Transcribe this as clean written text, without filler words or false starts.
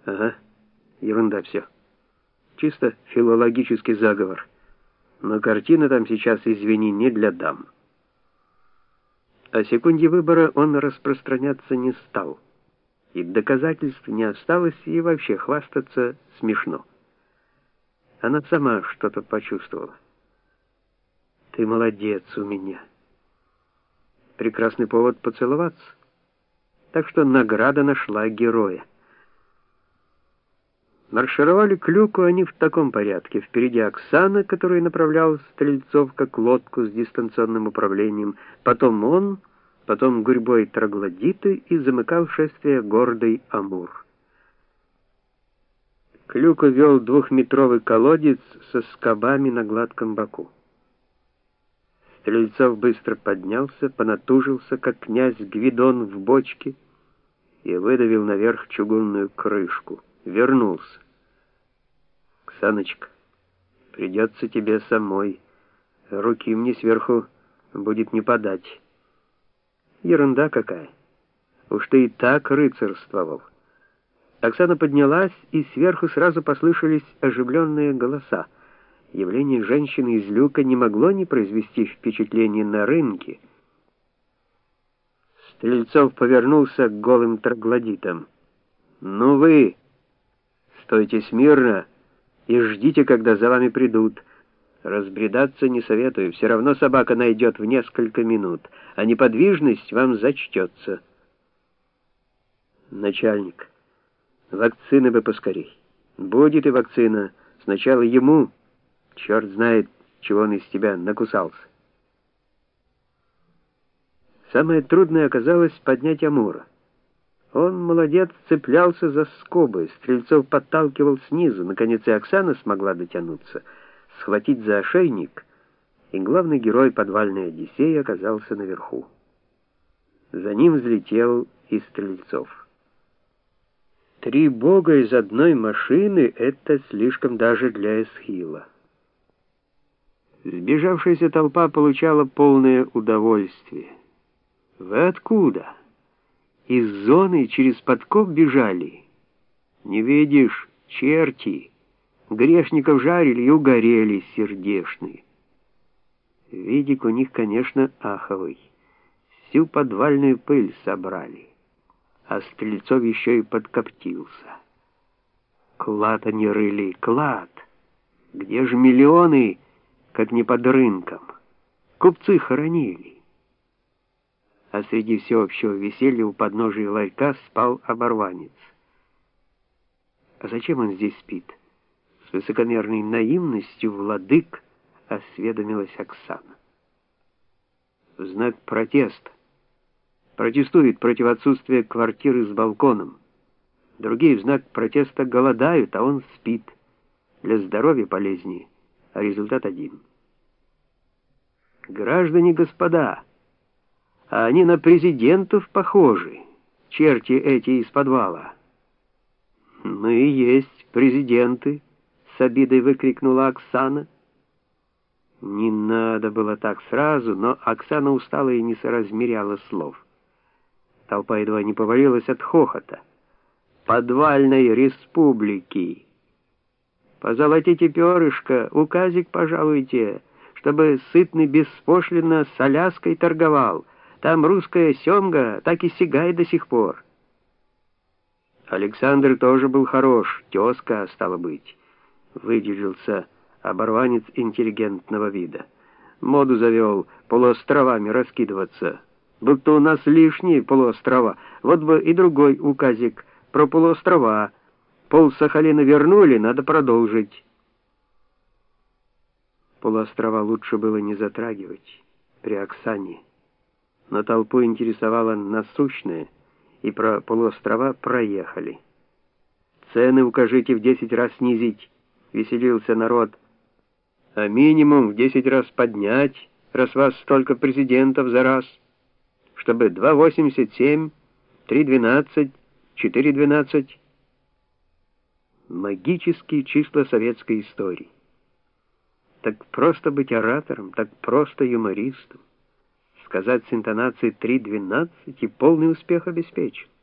Ага, ерунда все. Чисто филологический заговор. Но картина там сейчас, извини, не для дам. О секунде выбора он распространяться не стал. И доказательств не осталось, и вообще хвастаться смешно. Она сама что-то почувствовала. Ты молодец у меня. Прекрасный повод поцеловаться. Так что награда нашла героя. Маршировали к люку они в таком порядке. Впереди Оксана, которая направляла стрельцов как лодку с дистанционным управлением, потом он, потом гурьбой троглодиты и замыкал шествие гордый Амур. К люку вел 2-метровый колодец со скобами на гладком боку. Стрельцов быстро поднялся, понатужился, как князь Гвидон в бочке, и выдавил наверх чугунную крышку. Вернулся. «Оксаночка, придется тебе самой. Руки мне сверху будет не подать». «Ерунда какая. Уж ты и так рыцарствовал». Оксана поднялась, и сверху сразу послышались оживленные голоса. Явление женщины из люка не могло не произвести впечатления на рынке. Стрельцов повернулся к голым троглодитам. «Ну вы, стойте смирно и ждите, когда за вами придут. Разбредаться не советую, все равно собака найдет в несколько минут, а неподвижность вам зачтется». «Начальник, вакцины бы поскорей». «Будет и вакцина. Сначала ему. Черт знает, чего он из тебя накусался». Самое трудное оказалось поднять Амура. Он, молодец, цеплялся за скобы, Стрельцов подталкивал снизу, наконец и Оксана смогла дотянуться, схватить за ошейник, и главный герой подвальной Одиссеи оказался наверху. За ним взлетел и Стрельцов. 3 бога из одной машины — это слишком даже для Эсхила. Сбежавшаяся толпа получала полное удовольствие. «Вы откуда? Из зоны через подкоп бежали? Не видишь, черти! Грешников жарили и угорели сердешные». Видик у них, конечно, аховый. Всю подвальную пыль собрали. А Стрельцов еще и подкоптился. Клад они рыли, клад! Где же миллионы, как не под рынком? Купцы хоронили. А среди всеобщего веселья у подножия ларька спал оборванец. А зачем он здесь спит? С высокомерной наивностью владык осведомилась Оксана. В знак протеста. Протестует против отсутствия квартиры с балконом. Другие в знак протеста голодают, а он спит. Для здоровья полезнее, а результат один. Граждане господа, а они на президентов похожи, черти эти из подвала. Мы и есть президенты, с обидой выкрикнула Оксана. Не надо было так сразу, но Оксана устала и не соразмеряла слов. Толпа едва не повалилась от хохота. Подвальной республики. Позолотите перышко, указик пожалуйте, чтобы сытный беспошлино с Аляской торговал. Там русская семга так и сигает до сих пор. Александр тоже был хорош, тезка, стало быть. Выделился оборванец интеллигентного вида. Моду завел полуостровами раскидываться. Будто у нас лишние полуострова. Вот бы и другой указик про полуострова. Пол-Сахалина вернули, надо продолжить. Полуострова лучше было не затрагивать при Оксане. Но толпу интересовало насущное, и про полуострова проехали. «Цены укажите в 10 раз снизить», — веселился народ. «А минимум в 10 раз поднять, раз вас столько президентов за раз, чтобы 2,87, 3,12, 4,12». Магические числа советской истории. Так просто быть оратором, так просто юмористом. Сказать с интонацией 3,12 и полный успех обеспечен.